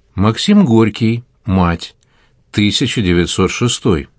Максим Горький. Мать. 1906.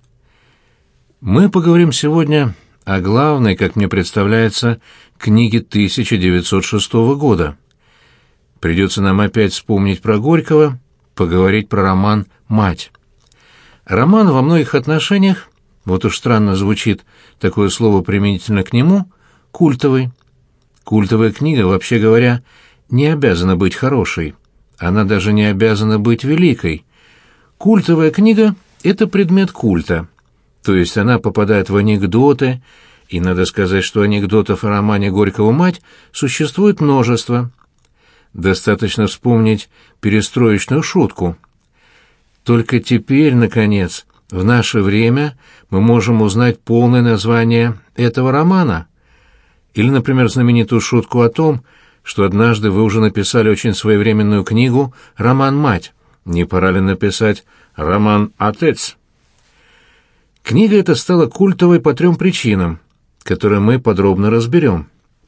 Мы поговорим сегодня о главной, как мне представляется, книге 1906 года. Придется нам опять вспомнить про Горького, поговорить про роман «Мать». Роман во многих отношениях, вот уж странно звучит такое слово применительно к нему, культовый. Культовая книга, вообще говоря, не обязана быть хорошей. Она даже не обязана быть великой. Культовая книга — это предмет культа. То есть она попадает в анекдоты, и надо сказать, что анекдотов о романе Горького «Мать» существует множество. Достаточно вспомнить перестроечную шутку. Только теперь, наконец, в наше время мы можем узнать полное название этого романа. Или, например, знаменитую шутку о том, что однажды вы уже написали очень своевременную книгу «Роман «Мать». Не пора ли написать «Роман «Отец»?» Книга эта стала культовой по 3 причинам, которые мы подробно разберем.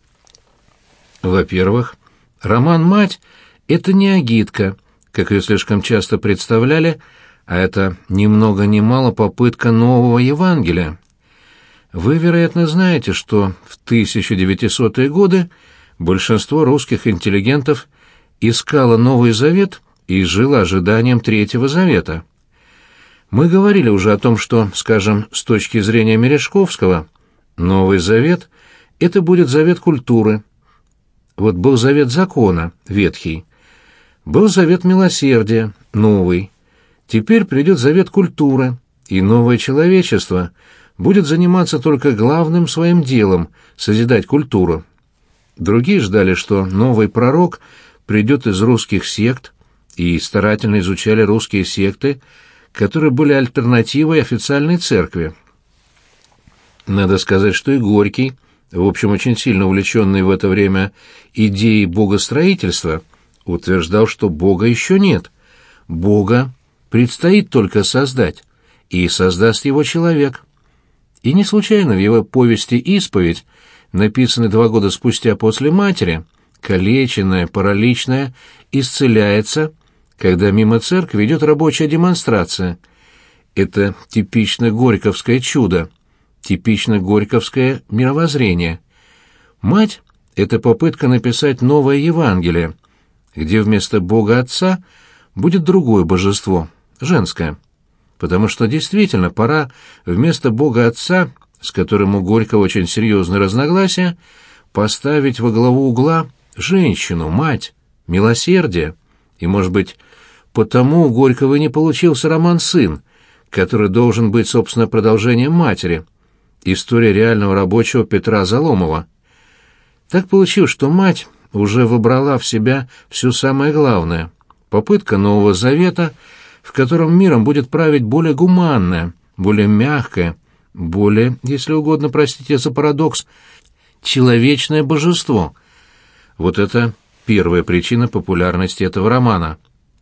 Во-первых, роман «Мать» — это не агитка, как ее слишком часто представляли, а это ни много ни мало попытка нового Евангелия. Вы, вероятно, знаете, что в 1900-е годы большинство русских интеллигентов искало Новый Завет и жило ожиданием Третьего Завета. Мы говорили уже о том, что, скажем, с точки зрения Мережковского, Новый Завет — это будет завет культуры. Вот был завет закона, ветхий, был завет милосердия, новый. Теперь придет завет культуры, и новое человечество будет заниматься только главным своим делом — созидать культуру. Другие ждали, что новый пророк придет из русских сект, и старательно изучали русские секты, которые были альтернативой официальной церкви. Надо сказать, что и Горький, в общем, очень сильно увлеченный в это время идеей богостроительства, утверждал, что Бога еще нет. Бога предстоит только создать, и создаст его человек. И не случайно в его повести «Исповедь», написанной 2 года спустя после «Матери», калеченная, параличная, исцеляется, когда мимо церкви идет рабочая демонстрация. Это типично горьковское чудо, типично горьковское мировоззрение. «Мать» — это попытка написать новое Евангелие, где вместо Бога Отца будет другое божество, женское. Потому что действительно пора вместо Бога Отца, с которым у Горького очень серьезные разногласия, поставить во главу угла женщину, мать, милосердие. И, может быть, потому у Горького не получился роман «Сын», который должен быть, собственно, продолжением «Матери», история реального рабочего Петра Заломова. Так получилось, что «Мать» уже вобрала в себя все самое главное — попытка Нового Завета, в котором миром будет править более гуманное, более мягкое, более, если угодно, простите за парадокс, человечное божество. Вот это первая причина популярности этого романа.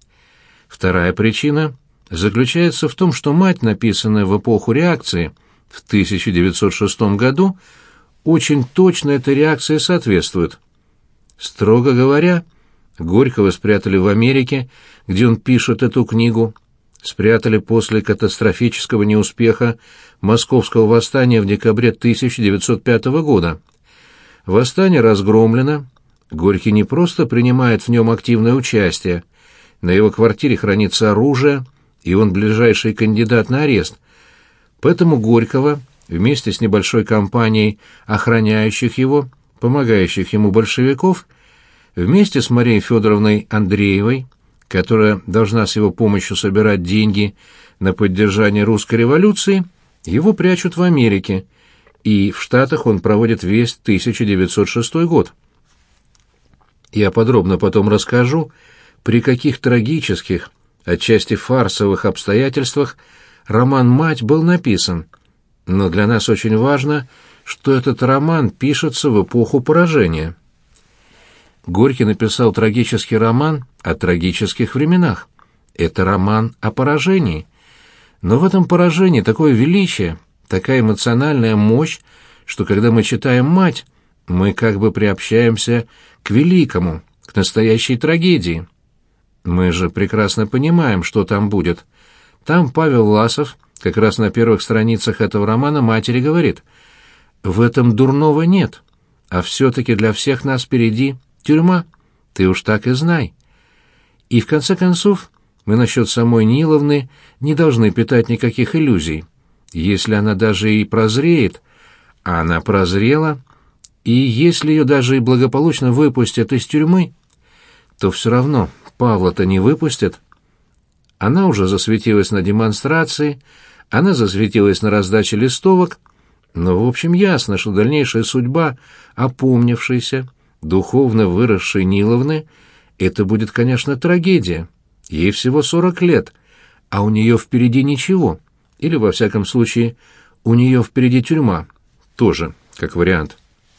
Вторая причина заключается в том, что «Мать», написанная в эпоху реакции в 1906 году, очень точно этой реакции соответствует. Строго говоря, Горького спрятали в Америке, где он пишет эту книгу, спрятали после катастрофического неуспеха Московского восстания в декабре 1905 года. Восстание разгромлено, Горький не просто принимает в нем активное участие, на его квартире хранится оружие, и он ближайший кандидат на арест. Поэтому Горького, вместе с небольшой компанией охраняющих его, помогающих ему большевиков, вместе с Марией Федоровной Андреевой, которая должна с его помощью собирать деньги на поддержание русской революции, его прячут в Америке, и в Штатах он проводит весь 1906 год. Я подробно потом расскажу, при каких трагических, отчасти фарсовых обстоятельствах роман «Мать» был написан, но для нас очень важно, что этот роман пишется в эпоху поражения. Горький написал трагический роман о трагических временах. Это роман о поражении. Но в этом поражении такое величие, такая эмоциональная мощь, что когда мы читаем «Мать», мы как бы приобщаемся к великому, к настоящей трагедии. Мы же прекрасно понимаем, что там будет. Там Павел Власов как раз на первых страницах этого романа матери говорит: «В этом дурного нет, а все-таки для всех нас впереди тюрьма, ты уж так и знай». И в конце концов, мы насчет самой Ниловны не должны питать никаких иллюзий. Если она даже и прозреет, а она прозрела, и если ее даже и благополучно выпустят из тюрьмы, то все равно Павла-то не выпустят. Она уже засветилась на демонстрации, она засветилась на раздаче листовок, но в общем ясно, что дальнейшая судьба опомнившейся, духовно выросшей Ниловны — это будет, конечно, трагедия. Ей всего 40 лет, а у нее впереди ничего, или, во всяком случае, у нее впереди тюрьма, тоже, как вариант.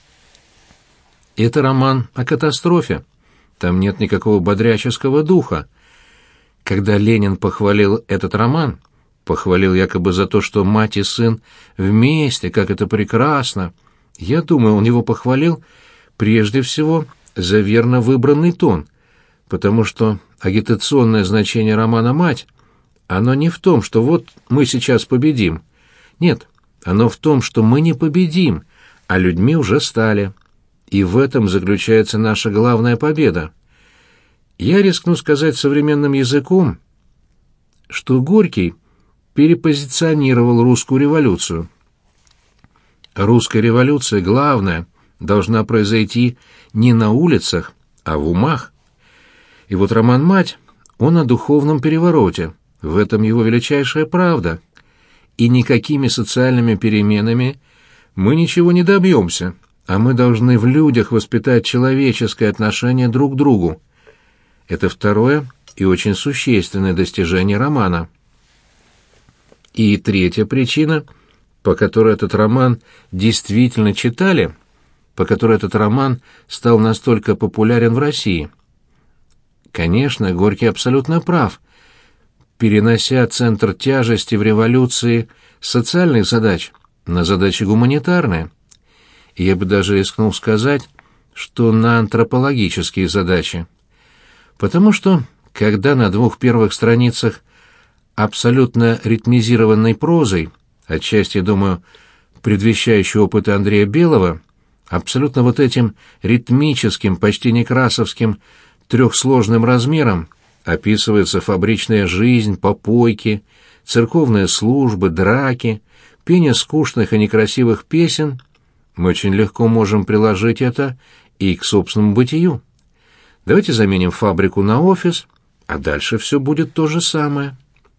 Это роман о катастрофе. Там нет никакого бодряческого духа. Когда Ленин похвалил этот роман, похвалил якобы за то, что мать и сын вместе, как это прекрасно, я думаю, он его похвалил прежде всего за верно выбранный тон, потому что агитационное значение романа «Мать» оно не в том, что вот мы сейчас победим. Нет, оно в том, что мы не победим, а людьми уже стали. И в этом заключается наша главная победа. Я рискну сказать современным языком, что Горький перепозиционировал русскую революцию. Русская революция, главная, должна произойти не на улицах, а в умах. И вот роман «Мать», он о духовном перевороте, в этом его величайшая правда. И никакими социальными переменами мы ничего не добьемся, а мы должны в людях воспитать человеческое отношение друг к другу. Это второе и очень существенное достижение романа. И третья причина, по которой этот роман действительно читали, по которой этот роман стал настолько популярен в России. Конечно, Горький абсолютно прав. Перенося центр тяжести в революции с социальных задач на задачи гуманитарные. Я бы даже рискнул сказать, что на антропологические задачи. Потому что, когда на 2 первых страницах абсолютно ритмизированной прозой, отчасти, думаю, предвещающей опыты Андрея Белого, абсолютно вот этим ритмическим, почти некрасовским трехсложным размером описывается фабричная жизнь, попойки, церковные службы, драки, пение скучных и некрасивых песен, мы очень легко можем приложить это и к собственному бытию. Давайте заменим фабрику на офис, а дальше все будет то же самое.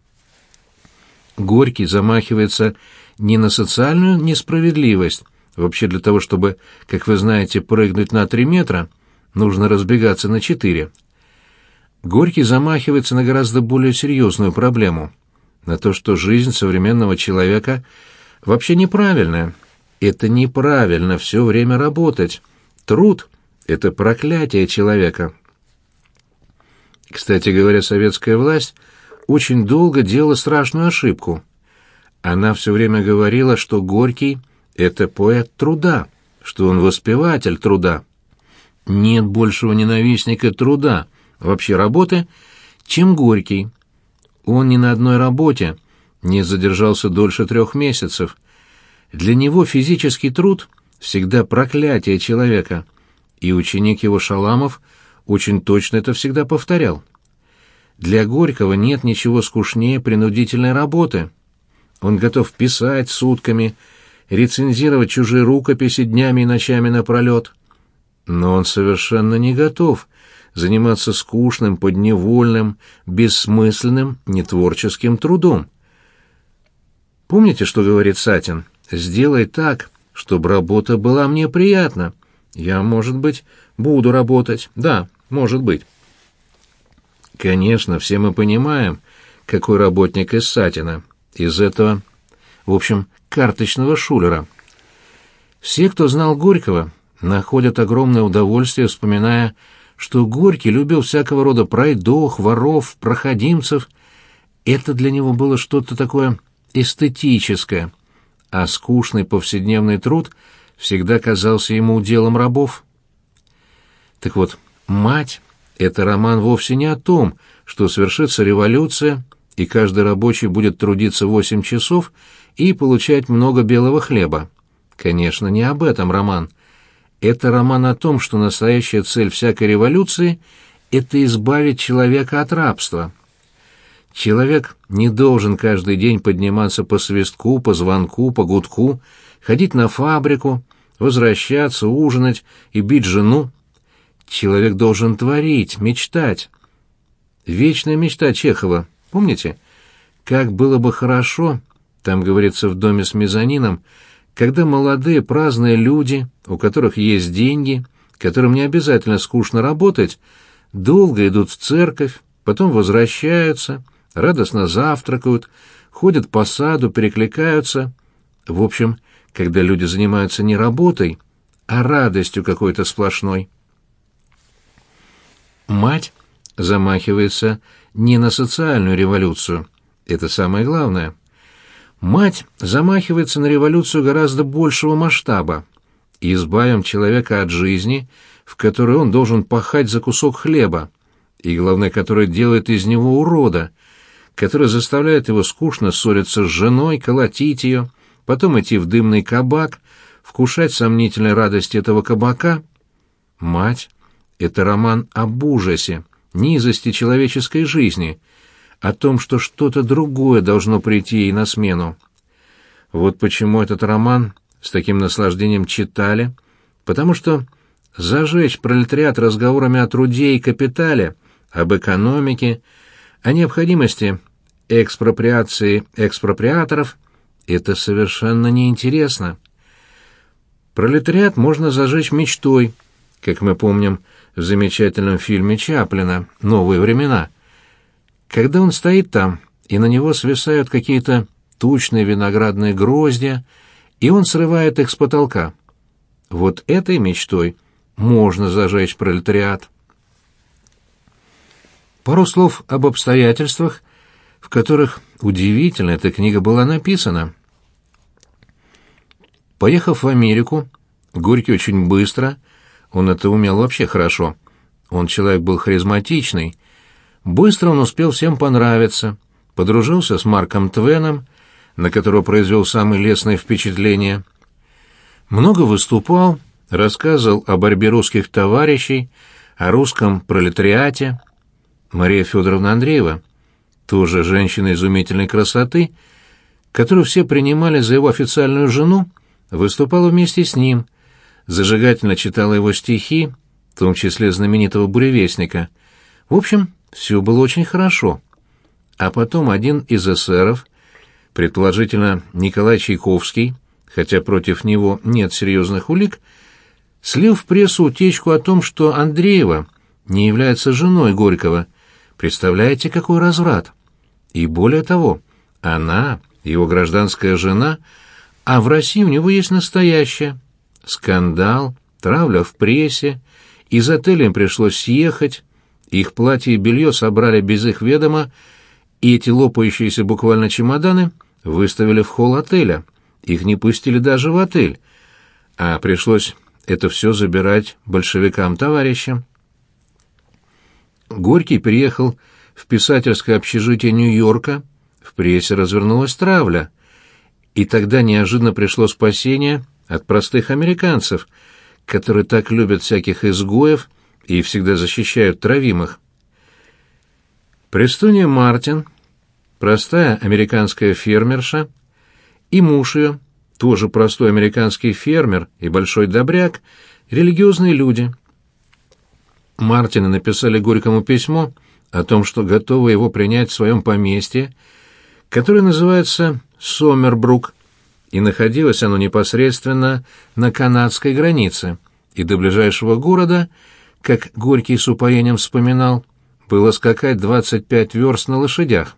Горький замахивается не на социальную несправедливость. Вообще для того, чтобы, как вы знаете, прыгнуть на 3 метра, нужно разбегаться на 4. Горький замахивается на гораздо более серьезную проблему, на то, что жизнь современного человека вообще неправильная. Это неправильно все время работать. Труд — это проклятие человека. Кстати говоря, советская власть очень долго делала страшную ошибку. Она все время говорила, что Горький — это поэт труда, что он воспеватель труда. Нет большего ненавистника труда, вообще работы, чем Горький. Он ни на одной работе не задержался дольше 3 месяцев. Для него физический труд всегда проклятие человека, и ученик его Шаламов очень точно это всегда повторял. Для Горького нет ничего скучнее принудительной работы. Он готов писать сутками, рецензировать чужие рукописи днями и ночами напролет. Но он совершенно не готов заниматься скучным, подневольным, бессмысленным, нетворческим трудом. Помните, что говорит Сатин? «Сделай так, чтобы работа была мне приятна. Я, может быть, буду работать. Да, может быть». Конечно, все мы понимаем, какой работник из Сатина, из этого, в общем, карточного шулера. Все, кто знал Горького, находят огромное удовольствие, вспоминая, что Горький любил всякого рода пройдох, воров, проходимцев. Это для него было что-то такое эстетическое, а скучный повседневный труд всегда казался ему уделом рабов. Так вот, «Мать» это роман вовсе не о том, что свершится революция, и каждый рабочий будет трудиться 8 часов и получать много белого хлеба. Конечно, не об этом роман. Это роман о том, что настоящая цель всякой революции — это избавить человека от рабства. Человек не должен каждый день подниматься по свистку, по звонку, по гудку, ходить на фабрику, возвращаться, ужинать и бить жену. Человек должен творить, мечтать. Вечная мечта Чехова, помните? Как было бы хорошо, там говорится в доме с мезонином, когда молодые праздные люди, у которых есть деньги, которым не обязательно скучно работать, долго идут в церковь, потом возвращаются, радостно завтракают, ходят по саду, перекликаются. В общем, когда люди занимаются не работой, а радостью какой-то сплошной. Мать замахивается не на социальную революцию. Это самое главное. Мать замахивается на революцию гораздо большего масштаба. Избавим человека от жизни, в которой он должен пахать за кусок хлеба, и, главное, которая делает из него урода, которая заставляет его скучно ссориться с женой, колотить ее, потом идти в дымный кабак, вкушать сомнительной радости этого кабака. Мать — это роман об ужасе, низости человеческой жизни, о том, что что-то другое должно прийти ей на смену. Вот почему этот роман с таким наслаждением читали, потому что зажечь пролетариат разговорами о труде и капитале, об экономике, о необходимости экспроприации экспроприаторов — это совершенно неинтересно. Пролетариат можно зажечь мечтой, как мы помним в замечательном фильме Чаплина «Новые времена», когда он стоит там, и на него свисают какие-то тучные виноградные гроздья, и он срывает их с потолка. Вот этой мечтой можно зажечь пролетариат. Пару слов об обстоятельствах, в которых удивительно эта книга была написана. Поехав в Америку, Горький очень быстро, он это умел вообще хорошо, он человек был харизматичный, быстро он успел всем понравиться, подружился с Марком Твеном, на которого произвел самые лестные впечатления, много выступал, рассказывал о борьбе русских товарищей, о русском пролетариате. Мария Федоровна Андреева, тоже женщина изумительной красоты, которую все принимали за его официальную жену, выступала вместе с ним, зажигательно читала его стихи, в том числе знаменитого «Буревестника». В общем, все было очень хорошо. А потом один из эсеров, предположительно Николай Чайковский, хотя против него нет серьезных улик, слил в прессу утечку о том, что Андреева не является женой Горького. Представляете, какой разврат? И более того, она, его гражданская жена, а в России у него есть настоящая. Скандал, травля в прессе, из отеля им пришлось съехать, их платье и белье собрали без их ведома, и эти лопающиеся буквально чемоданы выставили в холл отеля. Их не пустили даже в отель, а пришлось это все забирать большевикам-товарищам. Горький приехал в писательское общежитие Нью-Йорка, в прессе развернулась травля, и тогда неожиданно пришло спасение от простых американцев, которые так любят всяких изгоев и всегда защищают травимых. Престонья Мартин, простая американская фермерша, и муж ее, тоже простой американский фермер и большой добряк, религиозные люди. Мартины написали Горькому письмо о том, что готовы его принять в своем поместье, которое называется Сомербрук, и находилось оно непосредственно на канадской границе, и до ближайшего города, как Горький с упоением вспоминал, было скакать 25 верст на лошадях.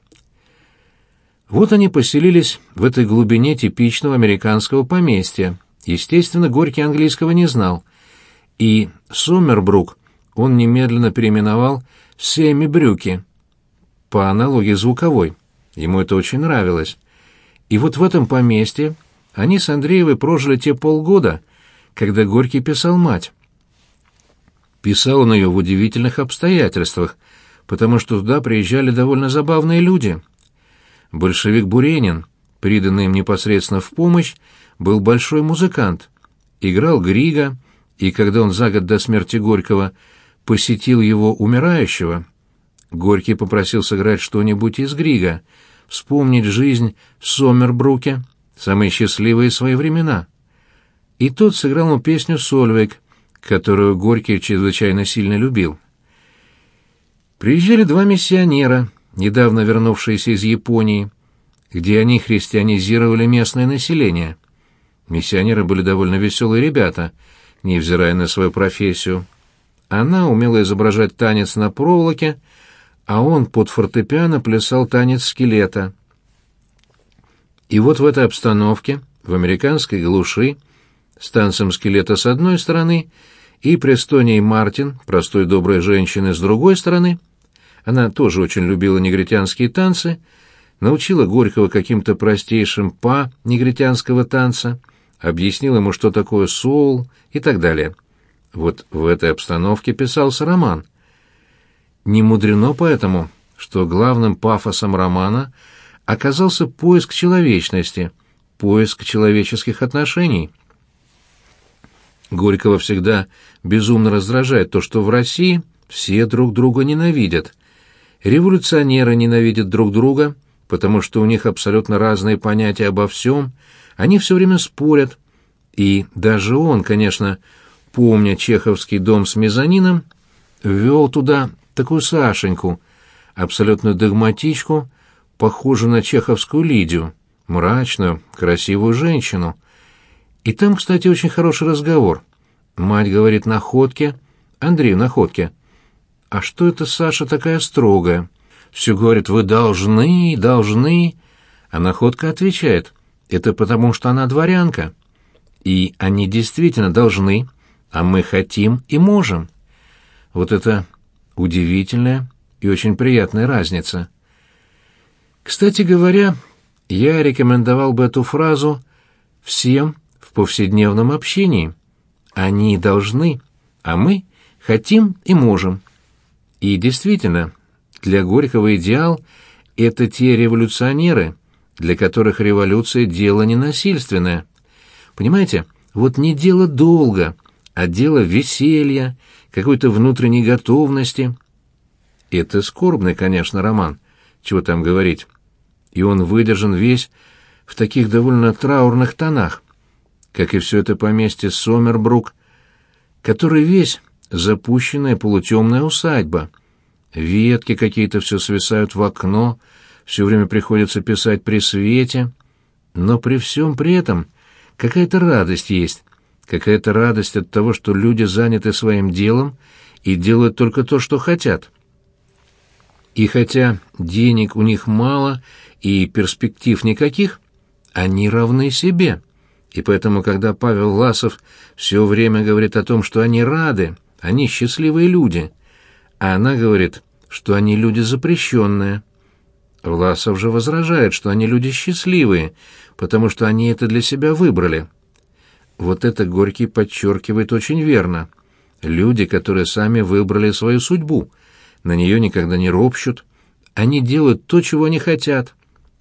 Вот они поселились в этой глубине типичного американского поместья. Естественно, Горький английского не знал, и Сомербрук он немедленно переименовал в Семибрюки, по аналогии звуковой. Ему это очень нравилось. И вот в этом поместье они с Андреевой прожили те полгода, когда Горький писал «Мать». Писал он ее в удивительных обстоятельствах, потому что туда приезжали довольно забавные люди. Большевик Буренин, приданный им непосредственно в помощь, был большой музыкант, играл Грига, и когда он за год до смерти Горького посетил его умирающего, Горький попросил сыграть что-нибудь из Грига, вспомнить жизнь в Сомербруке, самые счастливые свои времена. И тот сыграл ему песню «Сольвейк», которую Горький чрезвычайно сильно любил. Приезжали два миссионера, недавно вернувшиеся из Японии, где они христианизировали местное население. Миссионеры были довольно веселые ребята, невзирая на свою профессию. Она умела изображать танец на проволоке, а он под фортепиано плясал танец скелета. И вот в этой обстановке, в американской глуши, с танцем скелета с одной стороны и Престоней Мартин, простой доброй женщины, с другой стороны, она тоже очень любила негритянские танцы, научила Горького каким-то простейшим па негритянского танца, объяснила ему, что такое соул и так далее. Вот в этой обстановке писался роман. Не мудрено поэтому, что главным пафосом романа оказался поиск человечности, поиск человеческих отношений. Горького всегда безумно раздражает то, что в России все друг друга ненавидят. Революционеры ненавидят друг друга, потому что у них абсолютно разные понятия обо всем, они все время спорят, и даже он, конечно, помня чеховский дом с мезонином, ввел туда такую Сашеньку, абсолютную догматичку, похожую на чеховскую Лидию, мрачную, красивую женщину. И там, кстати, очень хороший разговор. Мать говорит Находке: «Андрей, Находке, а что это Саша такая строгая? Все говорит: вы должны, должны». А Находка отвечает: это потому, что она дворянка. И они действительно должны, а мы хотим и можем. Вот это удивительная и очень приятная разница. Кстати говоря, я рекомендовал бы эту фразу всем в повседневном общении. Они должны, а мы хотим и можем. И действительно, для Горького идеал — это те революционеры, для которых революция — дело не насильственное. Понимаете, вот не дело долга, а дело веселья, какой-то внутренней готовности. Это скорбный, конечно, роман, чего там говорить. И он выдержан весь в таких довольно траурных тонах, как и все это поместье Сомербрук, который весь запущенная полутемная усадьба. Ветки какие-то все свисают в окно, все время приходится писать при свете, но при всем при этом какая-то радость есть, какая-то радость от того, что люди заняты своим делом и делают только то, что хотят. И хотя денег у них мало и перспектив никаких, они равны себе. И поэтому, когда Павел Власов все время говорит о том, что они рады, они счастливые люди, а она говорит, что они люди запрещенные, Власов же возражает, что они люди счастливые, потому что они это для себя выбрали. Вот это Горький подчеркивает очень верно. Люди, которые сами выбрали свою судьбу, на нее никогда не ропщут, они делают то, чего они хотят.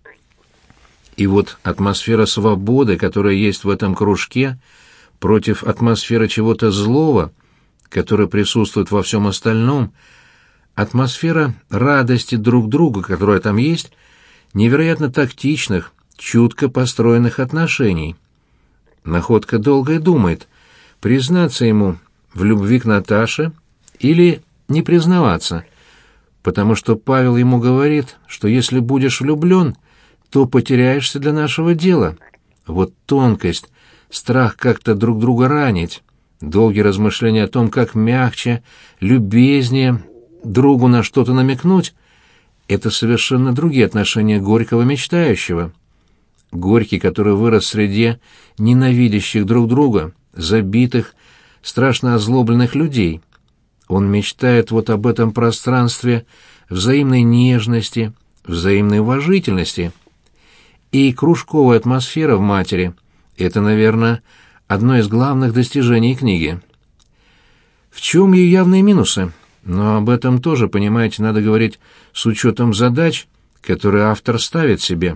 И вот атмосфера свободы, которая есть в этом кружке, против атмосферы чего-то злого, которая присутствует во всем остальном, атмосфера радости друг друга, которая там есть, невероятно тактичных, чутко построенных отношений. Находка долго и думает, признаться ему в любви к Наташе или не признаваться, потому что Павел ему говорит, что если будешь влюблен, то потеряешься для нашего дела. Вот тонкость, страх как-то друг друга ранить, долгие размышления о том, как мягче, любезнее другу на что-то намекнуть — это совершенно другие отношения Горького мечтающего. Горький, который вырос в среде ненавидящих друг друга, забитых, страшно озлобленных людей. Он мечтает вот об этом пространстве взаимной нежности, взаимной уважительности. И кружковая атмосфера в «Матери» — это, наверное, одно из главных достижений книги. В чем ее явные минусы? Но об этом тоже, понимаете, надо говорить с учетом задач, которые автор ставит себе.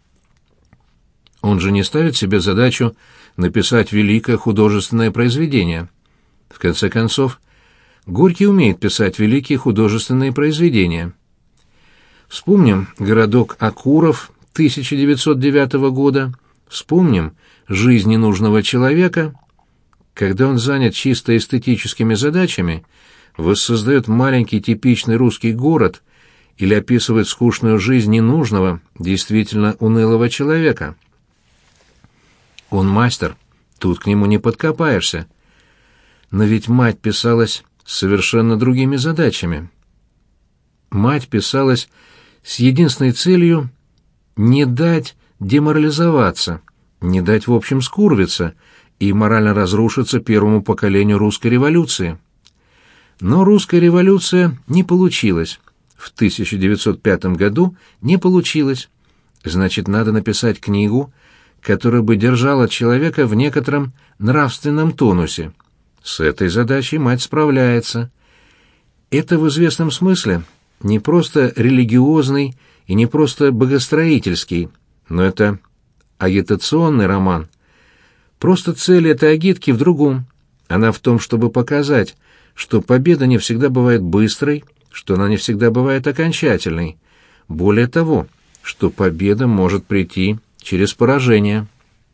Он же не ставит себе задачу написать великое художественное произведение. В конце концов, Горький умеет писать великие художественные произведения. Вспомним городок Окуров 1909 года, вспомним «Жизнь ненужного человека». Когда он занят чисто эстетическими задачами, воссоздает маленький типичный русский город или описывает скучную жизнь ненужного, действительно унылого человека. Он мастер, тут к нему не подкопаешься. Но ведь «Мать» писалась с совершенно другими задачами. «Мать» писалась с единственной целью не дать деморализоваться, не дать в общем скурвиться и морально разрушиться первому поколению русской революции. Но русская революция не получилась. В 1905 году не получилось. Значит, надо написать книгу, которая бы держала человека в некотором нравственном тонусе. С этой задачей «Мать» справляется. Это в известном смысле не просто религиозный и не просто богостроительский, но это агитационный роман. Просто цель этой агитки в другом. Она в том, чтобы показать, что победа не всегда бывает быстрой, что она не всегда бывает окончательной. Более того, что победа может прийти через поражение.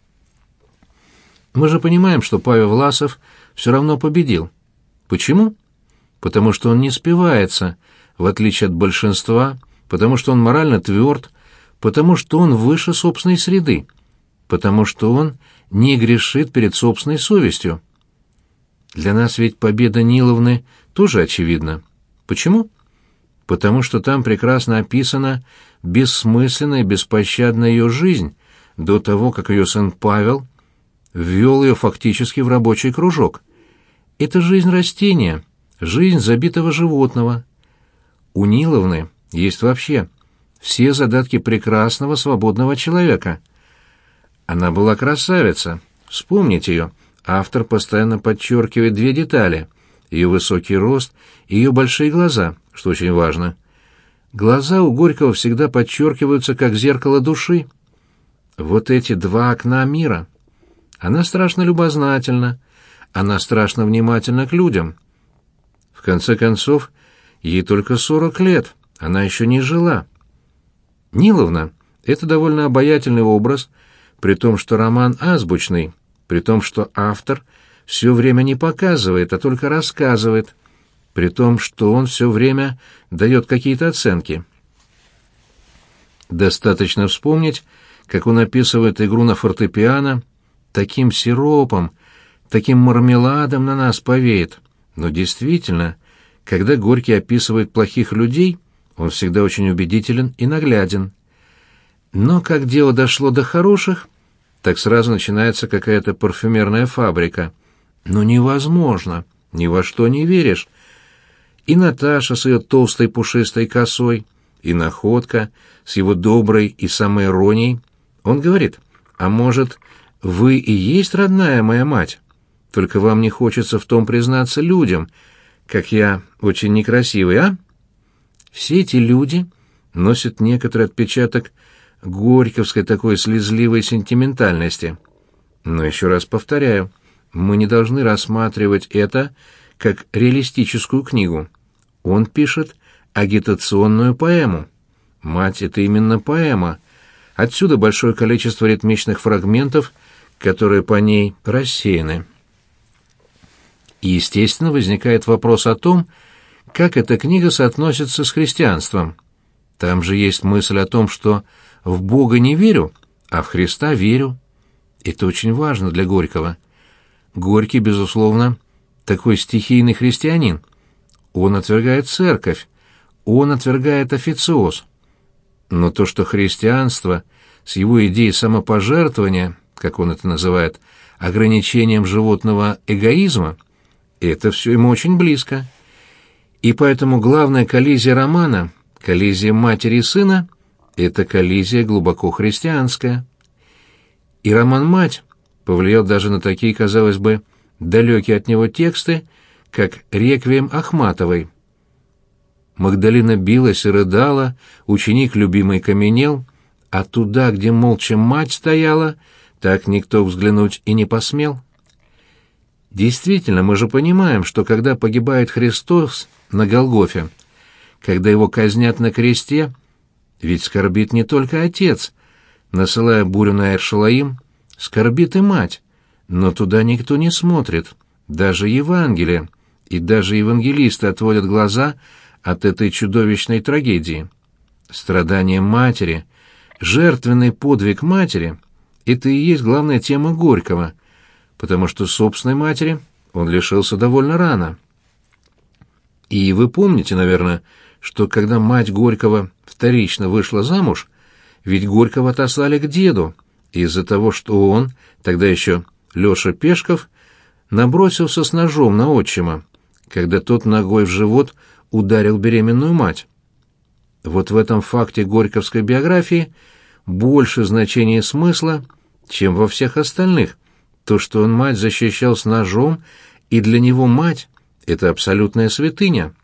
Мы же понимаем, что Павел Власов все равно победил. Почему? Потому что он не спивается, в отличие от большинства, потому что он морально тверд, потому что он выше собственной среды, потому что он не грешит перед собственной совестью. Для нас ведь победа Ниловны тоже очевидна. Почему? Потому что там прекрасно описана бессмысленная, беспощадная ее жизнь до того, как ее сын Павел ввел ее фактически в рабочий кружок. Это жизнь растения, жизнь забитого животного. У Ниловны есть вообще все задатки прекрасного, свободного человека. Она была красавица. Вспомните ее. Автор постоянно подчеркивает две детали: ее высокий рост и ее большие глаза, что очень важно. Глаза у Горького всегда подчеркиваются как зеркало души. Вот эти два окна мира. Она страшно любознательна, она страшно внимательна к людям. В конце концов, ей только 40 лет, она еще не жила. Ниловна — это довольно обаятельный образ, при том, что роман азбучный, при том, что автор все время не показывает, а только рассказывает, при том, что он все время дает какие-то оценки. Достаточно вспомнить, как он описывает игру на фортепиано: таким сиропом, таким мармеладом на нас повеет. Но действительно, когда Горький описывает плохих людей, он всегда очень убедителен и нагляден. Но как дело дошло до хороших, так сразу начинается какая-то парфюмерная фабрика. Ну невозможно, ни во что не веришь. И Наташа с ее толстой пушистой косой, и Находка с его доброй и самоиронией. Он говорит: а может, вы и есть родная моя мать? Только вам не хочется в том признаться людям, как я очень некрасивый, а? Все эти люди носят некоторый отпечаток горьковской такой слезливой сентиментальности. Но еще раз повторяю, мы не должны рассматривать это как реалистическую книгу. Он пишет агитационную поэму. «Мать» — это именно поэма. Отсюда большое количество ритмичных фрагментов, которые по ней рассеяны. И, естественно, возникает вопрос о том, как эта книга соотносится с христианством. Там же есть мысль о том, что в Бога не верю, а в Христа верю. Это очень важно для Горького. Горький, безусловно, такой стихийный христианин. Он отвергает церковь, он отвергает официоз. Но то, что христианство с его идеей самопожертвования, как он это называет, ограничением животного эгоизма, это все ему очень близко. И поэтому главная коллизия романа, коллизия матери и сына, это коллизия глубоко христианская. И роман «Мать» повлиял даже на такие, казалось бы, далекие от него тексты, как реквием Ахматовой. Магдалина билась и рыдала, ученик любимый каменел, а туда, где молча мать стояла, так никто взглянуть и не посмел. Действительно, мы же понимаем, что когда погибает Христос на Голгофе, когда его казнят на кресте, ведь скорбит не только отец, насылая бурю на Эр-Шалаим, скорбит и мать, но туда никто не смотрит, даже Евангелие, и даже евангелисты отводят глаза от этой чудовищной трагедии. Страдание матери, жертвенный подвиг матери — это и есть главная тема Горького, потому что собственной матери он лишился довольно рано. И вы помните, наверное, что когда мать Горького вторично вышла замуж, ведь Горького отослали к деду из-за того, что он, тогда еще Леша Пешков, набросился с ножом на отчима, когда тот ногой в живот ударил беременную мать. Вот в этом факте горьковской биографии больше значения и смысла, чем во всех остальных. То, что он мать защищал с ножом, и для него мать — это абсолютная святыня.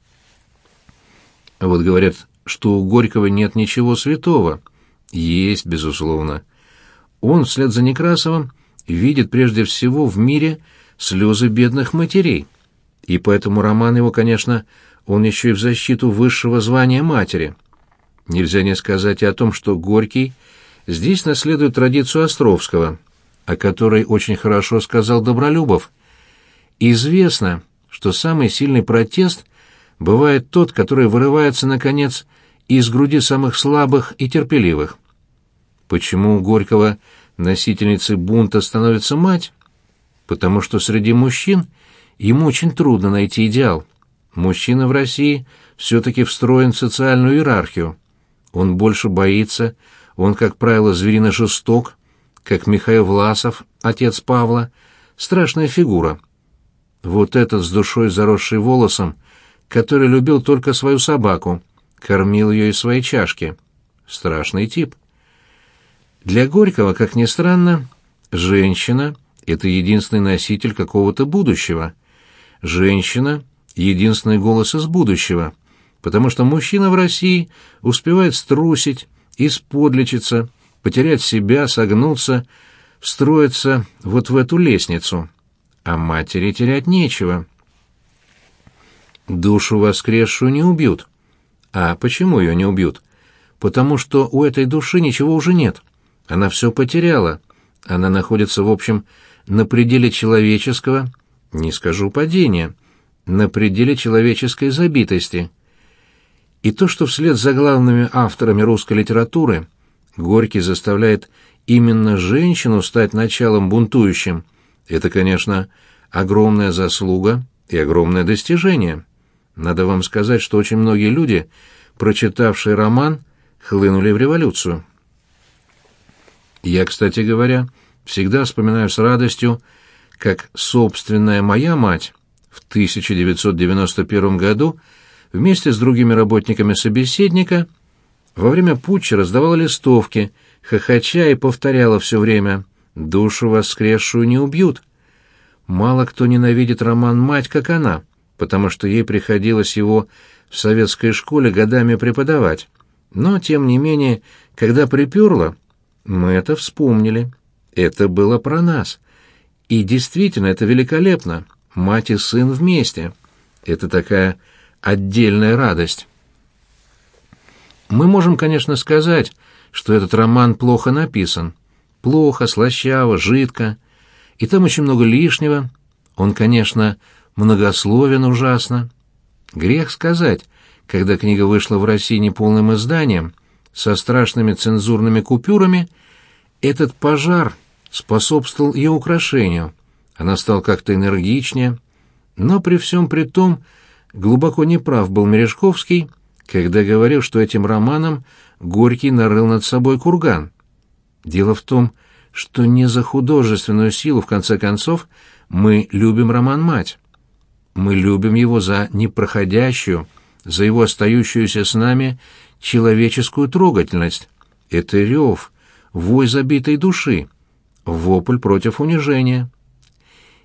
Вот говорят, что у Горького нет ничего святого. Есть, безусловно. Он, вслед за Некрасовым, видит прежде всего в мире слезы бедных матерей. И поэтому роман его, конечно, он еще и в защиту высшего звания матери. Нельзя не сказать и о том, что Горький здесь наследует традицию Островского, о которой очень хорошо сказал Добролюбов. Известно, что самый сильный протест бывает тот, который вырывается, наконец, из груди самых слабых и терпеливых. Почему у Горького носительницей бунта становится мать? Потому что среди мужчин ему очень трудно найти идеал. Мужчина в России все-таки встроен в социальную иерархию. Он больше боится, он, как правило, зверино жесток, как Михаил Власов, отец Павла, страшная фигура. Вот этот с душой заросший волосом, который любил только свою собаку, кормил ее из своей чашки. Страшный тип. Для Горького, как ни странно, женщина — это единственный носитель какого-то будущего. Женщина — единственный голос из будущего, потому что мужчина в России успевает струсить, исподличиться, потерять себя, согнуться, встроиться вот в эту лестницу. А матери терять нечего. Душу воскресшую не убьют. А почему ее не убьют? Потому что у этой души ничего уже нет. Она все потеряла. Она находится, в общем, на пределе человеческого, не скажу падения, на пределе человеческой забитости. И то, что вслед за главными авторами русской литературы Горький заставляет именно женщину стать началом бунтующим, это, конечно, огромная заслуга и огромное достижение. Надо вам сказать, что очень многие люди, прочитавшие роман, хлынули в революцию. Я, кстати говоря, всегда вспоминаю с радостью, как собственная моя мать в 1991 году вместе с другими работниками «Собеседника» во время путча раздавала листовки, хохоча и повторяла все время «Душу воскресшую не убьют». Мало кто ненавидит роман «Мать», как она, потому что ей приходилось его в советской школе годами преподавать. Но, тем не менее, когда приперло, мы это вспомнили. Это было про нас. И действительно, это великолепно. Мать и сын вместе. Это такая отдельная радость. Мы можем, конечно, сказать, что этот роман плохо написан. Плохо, слащаво, жидко. И там очень много лишнего. Он, конечно, многословен ужасно. Грех сказать, когда книга вышла в России неполным изданием, со страшными цензурными купюрами, этот пожар способствовал ее украшению. Она стала как-то энергичнее. Но при всем при том, глубоко неправ был Мережковский, когда говорил, что этим романом Горький нарыл над собой курган. Дело в том, что не за художественную силу, в конце концов, мы любим роман «Мать». Мы любим его за непроходящую, за его остающуюся с нами человеческую трогательность. Это рев, вой забитой души, вопль против унижения.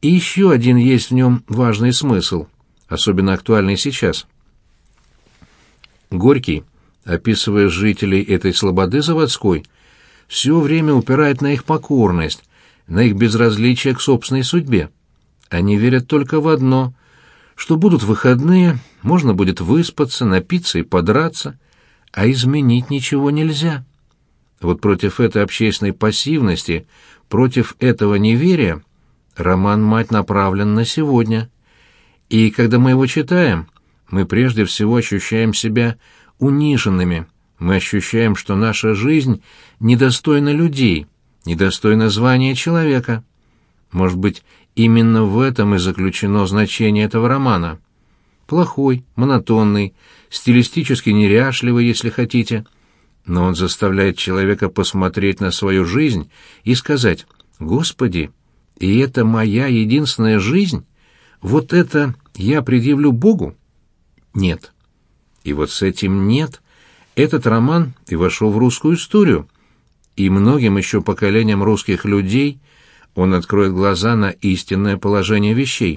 И еще один есть в нем важный смысл, особенно актуальный сейчас. Горький, описывая жителей этой слободы заводской, все время упирает на их покорность, на их безразличие к собственной судьбе. Они верят только в одно, что будут выходные, можно будет выспаться, напиться и подраться, а изменить ничего нельзя. Вот против этой общественной пассивности, против этого неверия роман «Мать» направлен на сегодня. И когда мы его читаем, мы прежде всего ощущаем себя униженными, мы ощущаем, что наша жизнь недостойна людей, недостойна звания человека. Может быть, именно в этом и заключено значение этого романа. Плохой, монотонный, стилистически неряшливый, если хотите, но он заставляет человека посмотреть на свою жизнь и сказать: «Господи, и это моя единственная жизнь? Вот это я предъявлю Богу?» Нет. И вот с этим «нет» этот роман и вошел в русскую историю, и многим еще поколениям русских людей он откроет глаза на истинное положение вещей.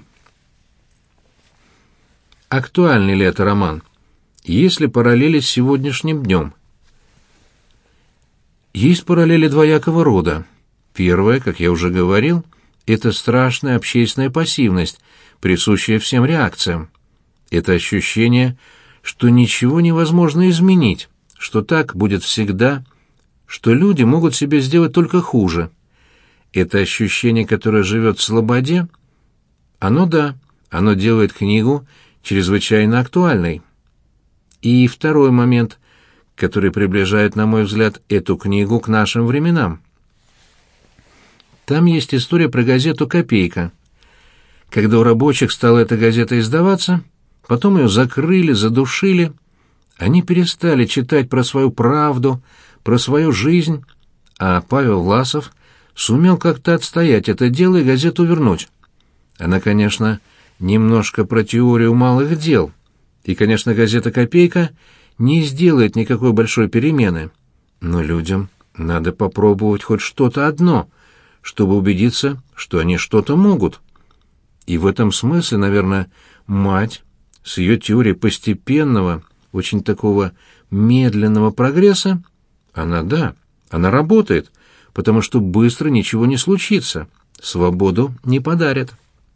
Актуальный ли это роман? Есть ли параллели с сегодняшним днем? Есть параллели двоякого рода. Первое, как я уже говорил, это страшная общественная пассивность, присущая всем реакциям. Это ощущение, что ничего невозможно изменить, что так будет всегда, что люди могут себе сделать только хуже. Это ощущение, которое живет в слободе, оно делает книгу чрезвычайно актуальной. И второй момент, который приближает, на мой взгляд, эту книгу к нашим временам. Там есть история про газету «Копейка». Когда у рабочих стала эта газета издаваться, потом ее закрыли, задушили, они перестали читать про свою правду, про свою жизнь, а Павел Власов сумел как-то отстоять это дело и газету вернуть. Она, конечно, немножко про теорию малых дел, и, конечно, газета «Копейка» не сделает никакой большой перемены, но людям надо попробовать хоть что-то одно, чтобы убедиться, что они что-то могут. И в этом смысле, наверное, «Мать» с ее теорией постепенного, очень такого медленного прогресса, она работает, потому что быстро ничего не случится, свободу не подарят.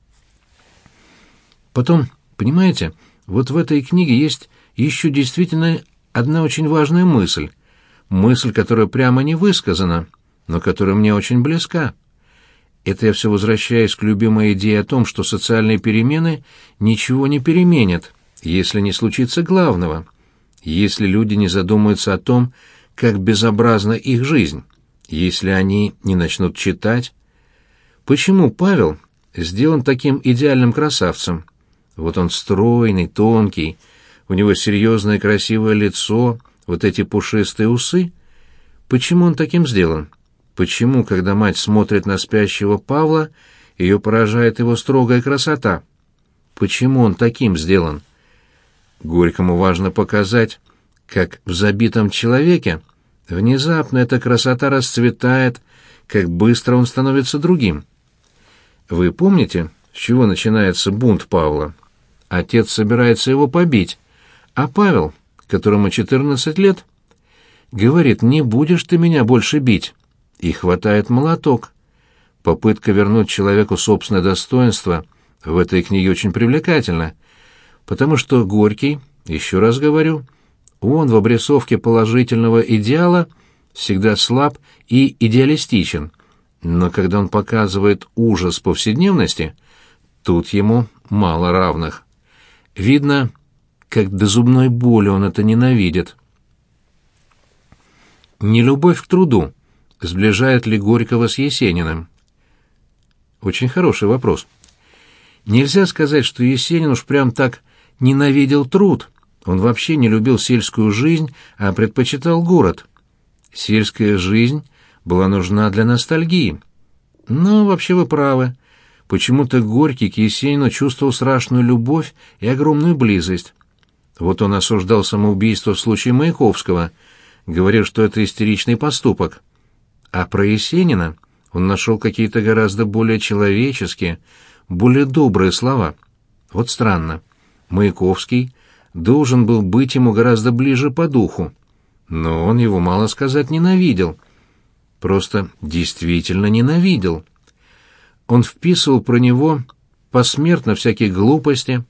Потом, понимаете, вот в этой книге есть еще действительно одна очень важная мысль, которая прямо не высказана, но которая мне очень близка. Это я все возвращаюсь к любимой идее о том, что социальные перемены ничего не переменят, если не случится главного, если люди не задумаются о том, как безобразна их жизнь, если они не начнут читать. Почему Павел сделан таким идеальным красавцем? Вот он стройный, тонкий, у него серьезное красивое лицо, вот эти пушистые усы. Почему он таким сделан? Почему, когда мать смотрит на спящего Павла, ее поражает его строгая красота? Почему он таким сделан? Горькому важно показать, как в забитом человеке внезапно эта красота расцветает, как быстро он становится другим. Вы помните, с чего начинается бунт Павла? Отец собирается его побить, а Павел, которому 14 лет, говорит: «Не будешь ты меня больше бить», и хватает молоток. Попытка вернуть человеку собственное достоинство в этой книге очень привлекательна, потому что Горький, еще раз говорю, он в обрисовке положительного идеала всегда слаб и идеалистичен, но когда он показывает ужас повседневности, тут ему мало равных. Видно, как до зубной боли он это ненавидит. Нелюбовь к труду сближает ли Горького с Есениным? Очень хороший вопрос. Нельзя сказать, что Есенин уж прям так ненавидел труд. Он вообще не любил сельскую жизнь, а предпочитал город. Сельская жизнь была нужна для ностальгии. Но вообще вы правы. Почему-то Горький к Есенину чувствовал страшную любовь и огромную близость. Вот он осуждал самоубийство в случае Маяковского, говорил, что это истеричный поступок. А про Есенина он нашел какие-то гораздо более человеческие, более добрые слова. Вот странно. Маяковский должен был быть ему гораздо ближе по духу, но он его, мало сказать, ненавидел. Просто действительно ненавидел. Он вписывал про него посмертно всякие глупости.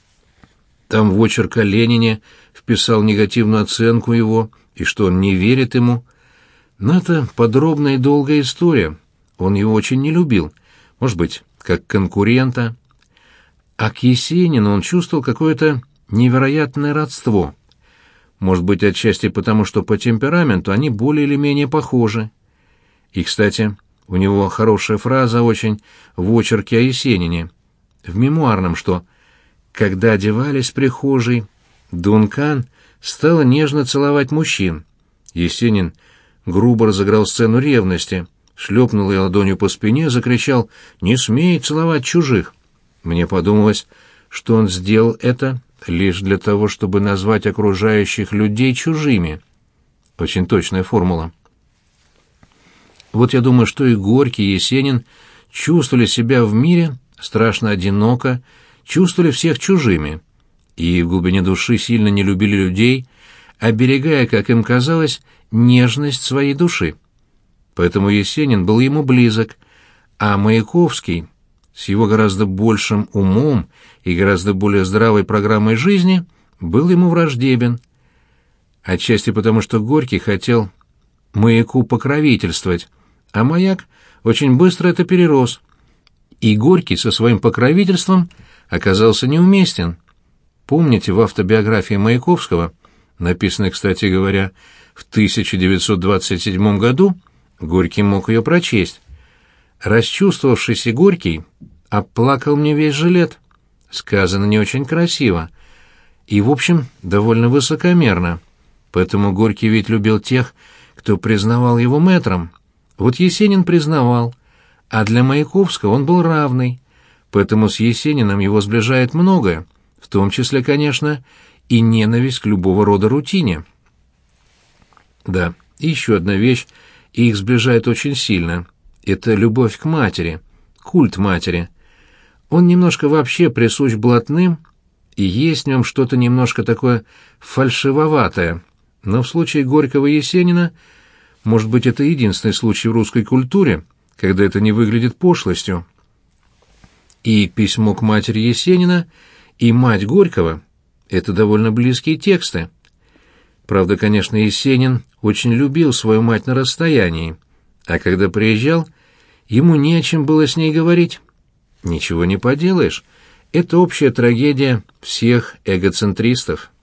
Там в очерк о Ленине вписал негативную оценку его, и что он не верит ему. Но это подробная и долгая история. Он его очень не любил, может быть, как конкурента. А к Есенину он чувствовал какое-то невероятное родство. Может быть, отчасти потому, что по темпераменту они более или менее похожи. И, кстати, у него хорошая фраза очень в очерке о Есенине, в мемуарном, что «когда одевались в прихожей, Дункан стала нежно целовать мужчин. Есенин грубо разыграл сцену ревности, шлепнул ее ладонью по спине, закричал «Не смей целовать чужих!». Мне подумалось, что он сделал это лишь для того, чтобы назвать окружающих людей чужими. Очень точная формула. Вот я думаю, что и Горький, и Есенин чувствовали себя в мире страшно одиноко, чувствовали всех чужими, и в глубине души сильно не любили людей, оберегая, как им казалось, нежность своей души. Поэтому Есенин был ему близок, а Маяковский, с его гораздо большим умом и гораздо более здравой программой жизни, был ему враждебен. Отчасти потому, что Горький хотел Маяку покровительствовать, а Маяк очень быстро это перерос, и Горький со своим покровительством оказался неуместен. Помните, в автобиографии Маяковского, написанной, кстати говоря, в 1927 году, Горький мог ее прочесть. «Расчувствовавшийся Горький оплакал мне весь жилет». Сказано не очень красиво и, в общем, довольно высокомерно. Поэтому Горький ведь любил тех, кто признавал его мэтром. Вот Есенин признавал, а для Маяковского он был равный. Поэтому с Есениным его сближает многое, в том числе, конечно, и ненависть к любого рода рутине. Да, и еще одна вещь, и их сближает очень сильно. Это любовь к матери, культ матери. Он немножко вообще присущ блатным, и есть в нем что-то немножко такое фальшивоватое. Но в случае Горького и Есенина, может быть, это единственный случай в русской культуре, когда это не выглядит пошлостью. И письмо к матери Есенина, и мать Горького — это довольно близкие тексты. Правда, конечно, Есенин очень любил свою мать на расстоянии, а когда приезжал, ему не о чем было с ней говорить. Ничего не поделаешь, это общая трагедия всех эгоцентристов.